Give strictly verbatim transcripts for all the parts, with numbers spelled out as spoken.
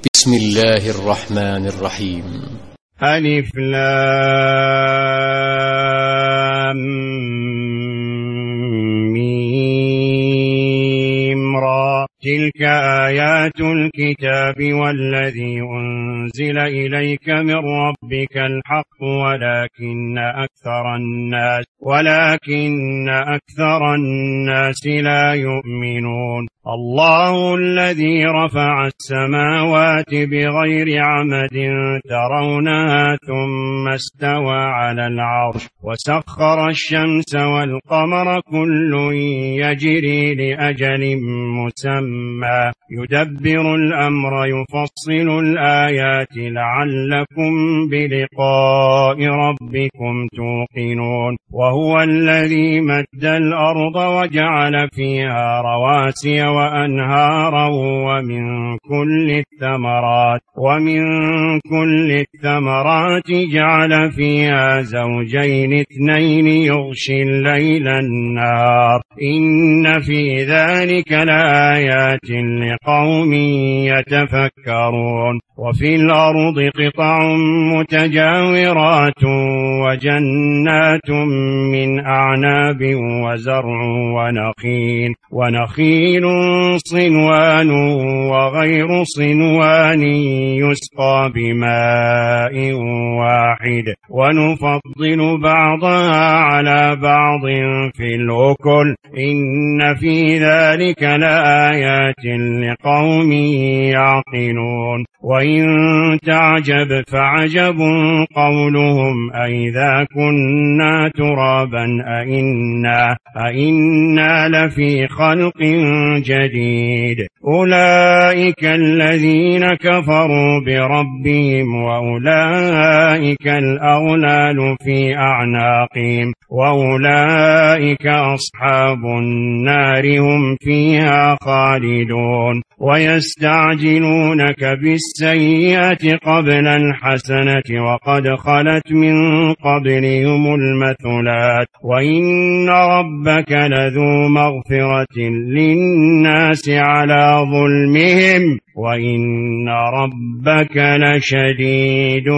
بسم الله الرحمن الرحيم. ألف لام ميم را تلك آيات الكتاب والذي أنزل إليك من ربك الحق ولكن أكثر الناس ولكن أكثر الناس لا يؤمنون. الله الذي رفع السماوات بغير عمد ترونها ثم استوى على العرش وسخر الشمس والقمر كل يجري لأجل مسمى يدبر الأمر يفصل الآيات لعلكم بلقاء ربكم توقنون. وهو الذي مد الأرض وجعل فيها رواسي وأنهارا ومن كل الثمرات ومن كل الثمرات جعل فيها زوجين اثنين يغشي الليل النهار إن في ذلك لآيات لقوم يتفكرون. وفي الأرض قطع متجاورات وجنات من أعناب وزرع ونخيل ونخيل صنوان وغير صنوان يسقى بماء واحد ونفضل بعضها على بعض في الأكل إن في ذلك لآيات لقوم يعقلون. وإن تعجب فعجب قولهم أئذا كنا ترابا أئنا, أئنا لفي خلق جديد أولئك الذين كفروا بربهم وأولئك الأغلال في أعناقهم وأولئك أصحاب النار هم فيها خالدون. ويستعجلونك بالسيئة قبل الحسنة وقد خلت من قبلهم المثلات وإن ربك لذو مغفرة للناس على ظلمهم وإن ربك لشديد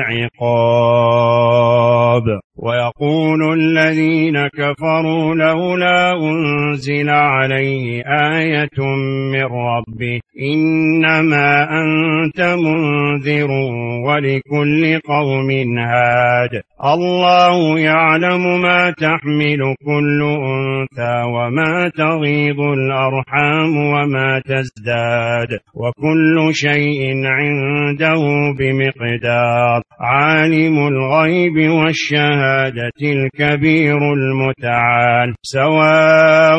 العقاب. ويقول الذين كفروا لولا أنزل عليه آية من ربه إنما أنت منذر ولكل قوم هاد الله يعلم ما تحمل كل أنثى وما تغيض الأرحام وما تزداد وكل شيء عنده بمقدار. عالم الغيب والشهادة الكبير المتعال سواء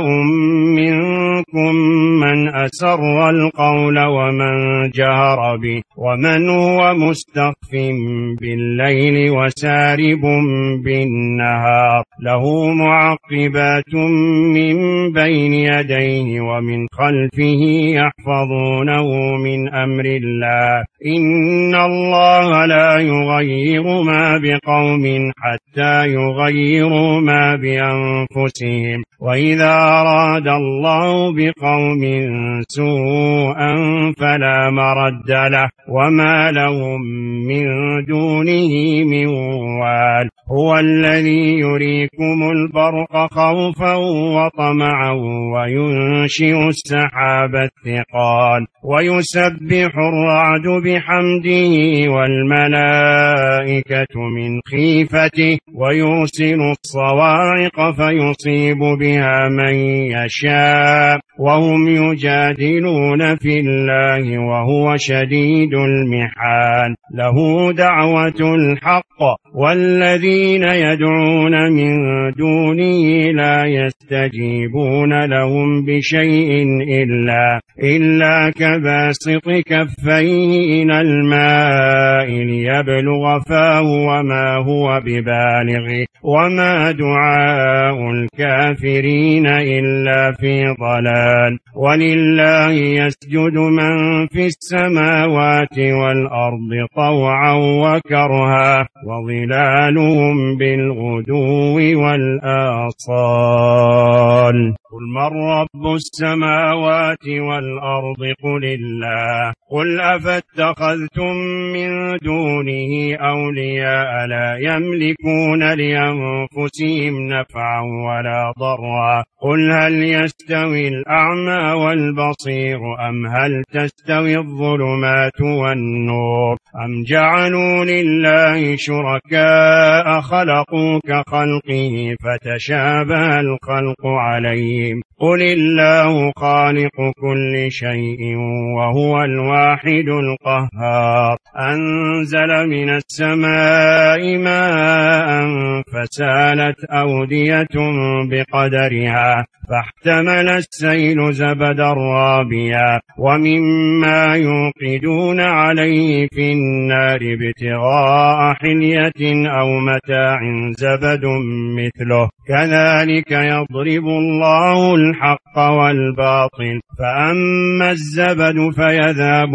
منكم من أسر القول ومن جهر به ومن هو مستخف بالليل وسارب بالنهار له معقبات من بين يديه ومن خلفه يحفظونه من أمر الله إن الله لا يغير ما بقوم حتى يغيروا ما بأنفسهم وإذا أراد الله بقوم سوءا فلا مرد له وما لهم من دونه من وال. هو الذي يريكم البرق خوفا وطمعا وينشئ السحاب الثقال ويسبح الرعد بحمده والملائكة من خيفته ويرسل الصواعق فيصيب بها من يشاء وهم يجادلون في الله وهو شديد المحال. له دعوة الحق والذين يدعون من دونه لا يستجيبون لهم بشيء إلا, إلا كباسط كفيه إلى الماء ليبلغ فاه وما هو ببالغه وما دعاء الكافرين إلا في ضلال. ولله يسجد من في السماوات والأرض طوعا وكرها وظلالهم بالغدو والآصال. قل من رب السماوات والأرض قل الله قل أفاتخذتم من دونه أولياء لا يملكون لأنفسهم نفعا ولا ضرا قل هل يستوي الأعمى والبصير أم هل تستوي الظلمات والنور أم جعلوا لله شركاء خلقوا كخلقه فتشابه الخلق عليهم قل الله خالق كل شيء وهو الواحد القهار أنزل من السماء ماء فسالت أودية بقدرها فاحتمل السيل زبدا رابيا ومما يوقدون عليه في النار ابتغاء حلية أو متاع زبد مثله كذلك يضرب الله الحق والباطل فأما الزبد فيذهب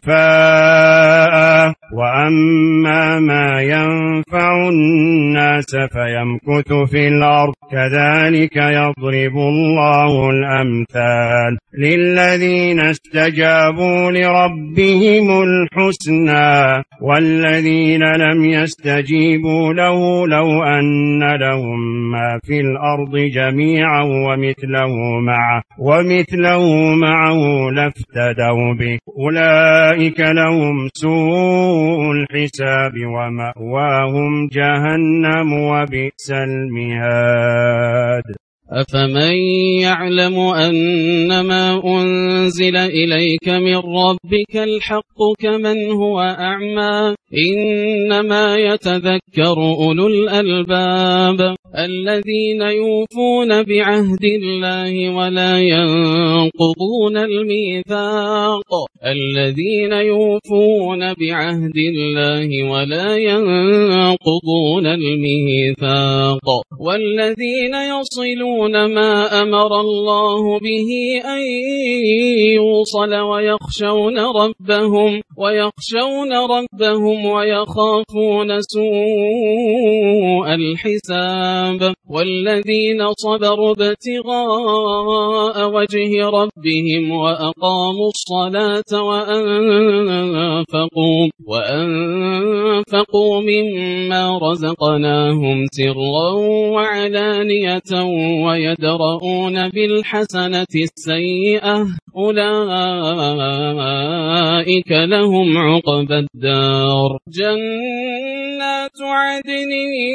جفاء وأما ما ينفع الناس فيمكث في الأرض كذلك يضرب الله الأمثال للذين استجابوا لربهم الحسنى والذين لم يستجيبوا له لو أن لهم ما في الأرض جميعا ومثله معه ومثله معه لافتدوا به أولئك لهم سوء الحساب ومأواهم جهنم وبئس المهاد أفمن يعلم أنما أنزل إليك من ربك الحق كمن هو أعمى إنما يتذكر أولو الألباب الذين يوفون بعهد الله ولا ينقضون الميثاق الذين يوفون بعهد الله ولا ينقضون الميثاق والذين يصلون ما أمر الله به أن يوصل ويخشون ربهم ويخشون ربهم ويخافون سوء الحساب والذين صبروا ابتغاء وجه ربهم وأقاموا الصلاة وأنفقوا وأنفقوا مما رزقناهم سرا وعلانية ويدرؤون بالحسنة السيئة أولئك لهم عقبى الدار جنات عدن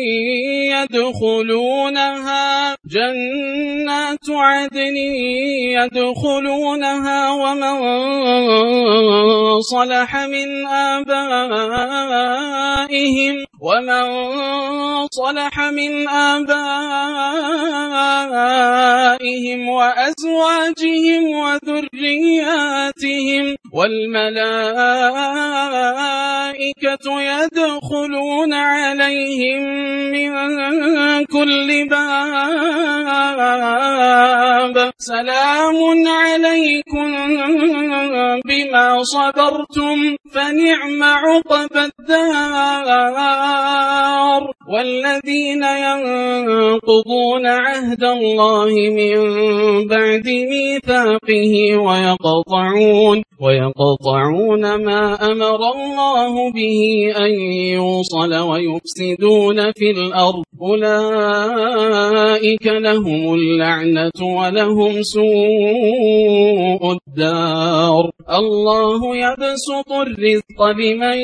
يدخلونها جنات عدن يدخلونها ومن صلح من آبائهم ومن صلح من آبائهم وأزواجهم وذرياتهم والملائكة يدخلون عليهم من كل باب سلام عليكم بما صبرتم فنعم عقبى الدار والذين ينقضون عهد الله من بعد ميثاقه ويقطعون ويقطعون ما أمر الله به أن يوصل ويفسدون في الأرض أولئك لهم اللعنة ولهم سوء الدار الله يبسط الرزق لمن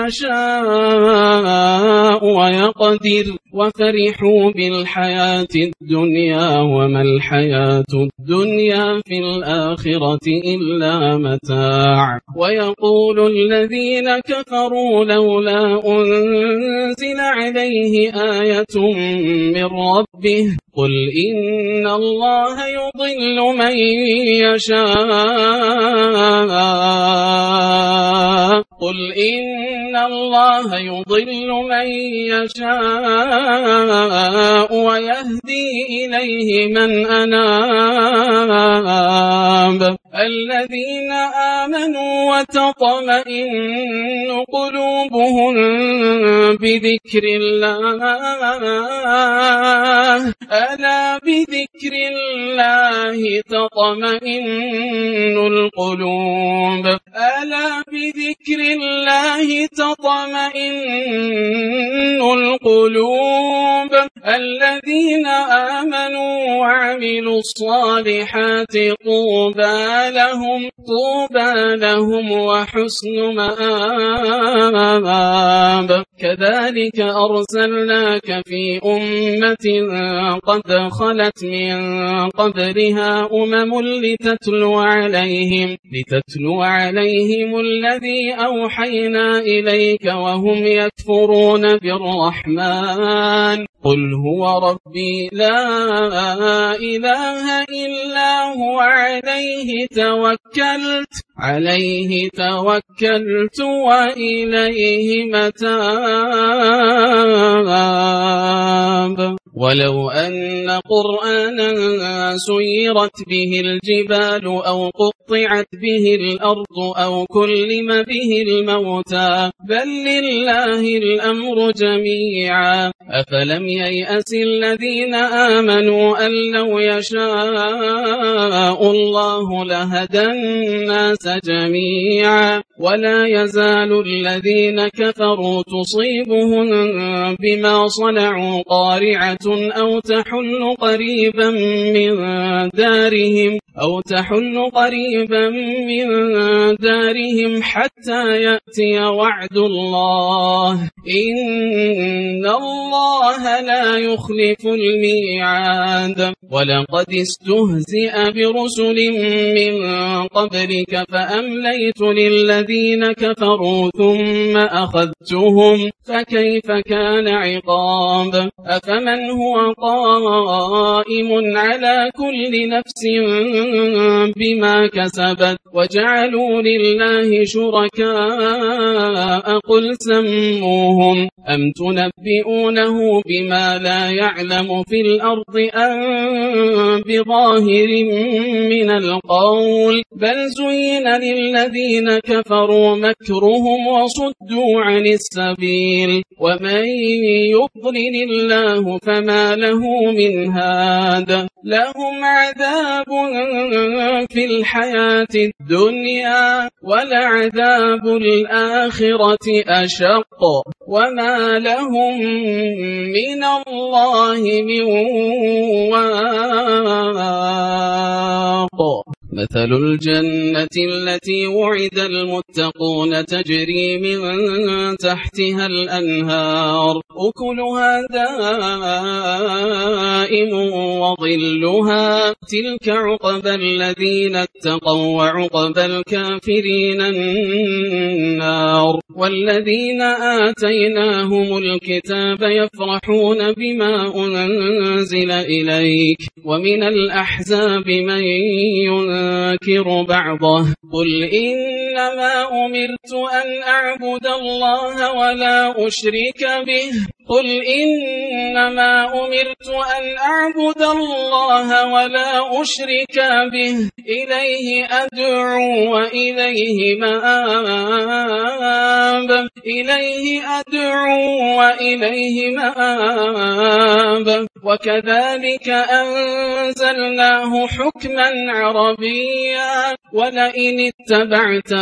يشاء ويقدر وفرحوا بالحياة الدنيا وما الحياة الدنيا في الآخرة إلا متاع ويقول الذين كفروا لولا أنزل عليه آية من ربه قل إن الله يضل من يشاء قل إن الله يضل من يشاء ويهدي إليه من أناب الذين آمنوا وتطمئن قلوبهم بذكر الله ألا بذكر الله تطمئن القلوب ألا بذكر الله تطمئن القلوب الذين آمنوا وعملوا الصالحات طوبى لهم طوبى لهم وحسن مآب كذلك أرسلناك في أمة قد خلت من قبلها أمم لتتلو عليهم لتتلو عليهم الذي أوحينا إليك وهم يكفرون بالرحمن قل هو ربي لا إله إلا هو عليه توكلت عليه توكلت وإليه متاب ولو أن قرآنا سيرت به الجبال أو قطعت به الأرض أو كلم به الموتى بل لله الأمر جميعا أفلم ييأس الذين آمنوا أن لو يشاء الله لهدى الناس جميعا ولا يزال الذين كفروا تصيبهم بما صنعوا قارعة أو تحل قريبا من دارهم أو تحل قريبا من دارهم حتى يأتي وعد الله إن الله لا يخلف الميعاد ولقد استهزئ برسل من قبلك فأمليت للذين كفروا ثم أخذتهم فكيف كان عقاب أفمن هو قائم على كل نفس بما كسبت وجعلوا لله شركاء قل سموهم أم تنبئونه بما لا يعلم في الأرض أم بظاهر من القول بل زين للذين كفروا مكرهم وصدوا عن السبيل ومن يضلل الله فما له من هاد لهم عذاب في الحياة الدنيا ولعذاب الآخرة أشق وما لهم من الله من واق مثل الجنة التي وعد المتقون تجري من تحتها الأنهار أكلها دائم وظلها تلك عقبى الذين اتقوا وعقبى الكافرين النار والذين آتيناهم الكتاب يفرحون بما أنزل إليك ومن الأحزاب من ينكر بعضه قل إنما أمرت أن أعبد الله ولا أشرك به قل إنما أمرت أن أعبد الله ولا أشرك به إليه أدعو وإليه مآب إليه أدعو وإليه مآب وكذلك أنزلناه حكما عربيا ولئن اتبعت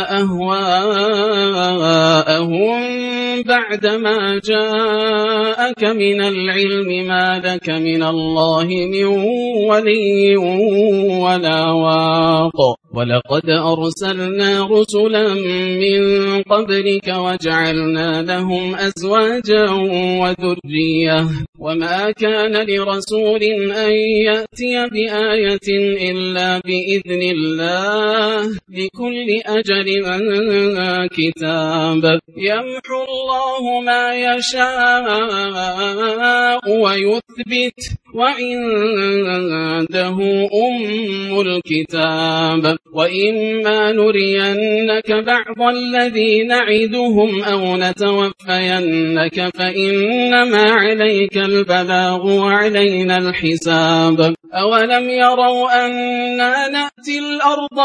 أهواءهم بعدما جاءك من العلم ما لك من الله من ولي ولا واق ولقد أرسلنا رسلا من قبلك وجعلنا لهم أزواجا وذرية وما كان لرسول أن يأتي بآية إلا بإذن الله لكل أجل كتاب يمحو الله ما يشاء ويثبت وعنده أم الكتاب وإما نرينك بعض الذي نعدهم أو نتوفينك فإنما عليك البلاغ وعلينا الحساب أولم يروا أنا نأتي الأرض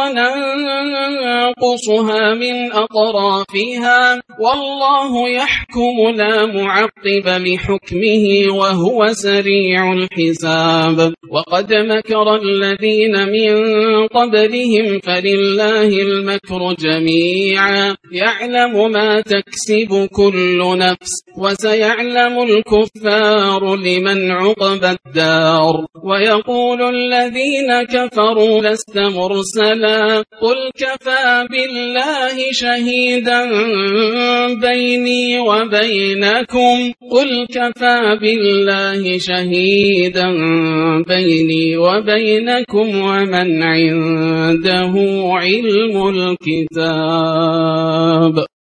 ننقصها من أطرافها والله يحكم لا معقب لحكمه وهو سريع الحساب وقد مكر الذين من قبلهم فلله المكر جميعا يعلم ما تكسب كل نفس وسيعلم الكفار لمن عقبى الدار ويقول الذين كفروا لست مرسلا قل كفى بالله شهيدا بيني وبينكم قل كفى بالله شهيدا بيني وبينكم ومن عنده علم الكتاب.